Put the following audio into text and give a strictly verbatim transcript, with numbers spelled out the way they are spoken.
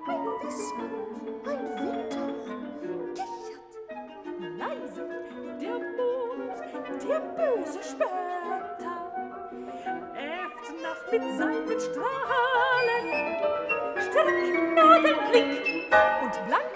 ein Wispern, ein Windhauch kichert. Leise der Mond, der böse Spötter, äfft nach mit seinen Strahlen, Stricknadelblick und blank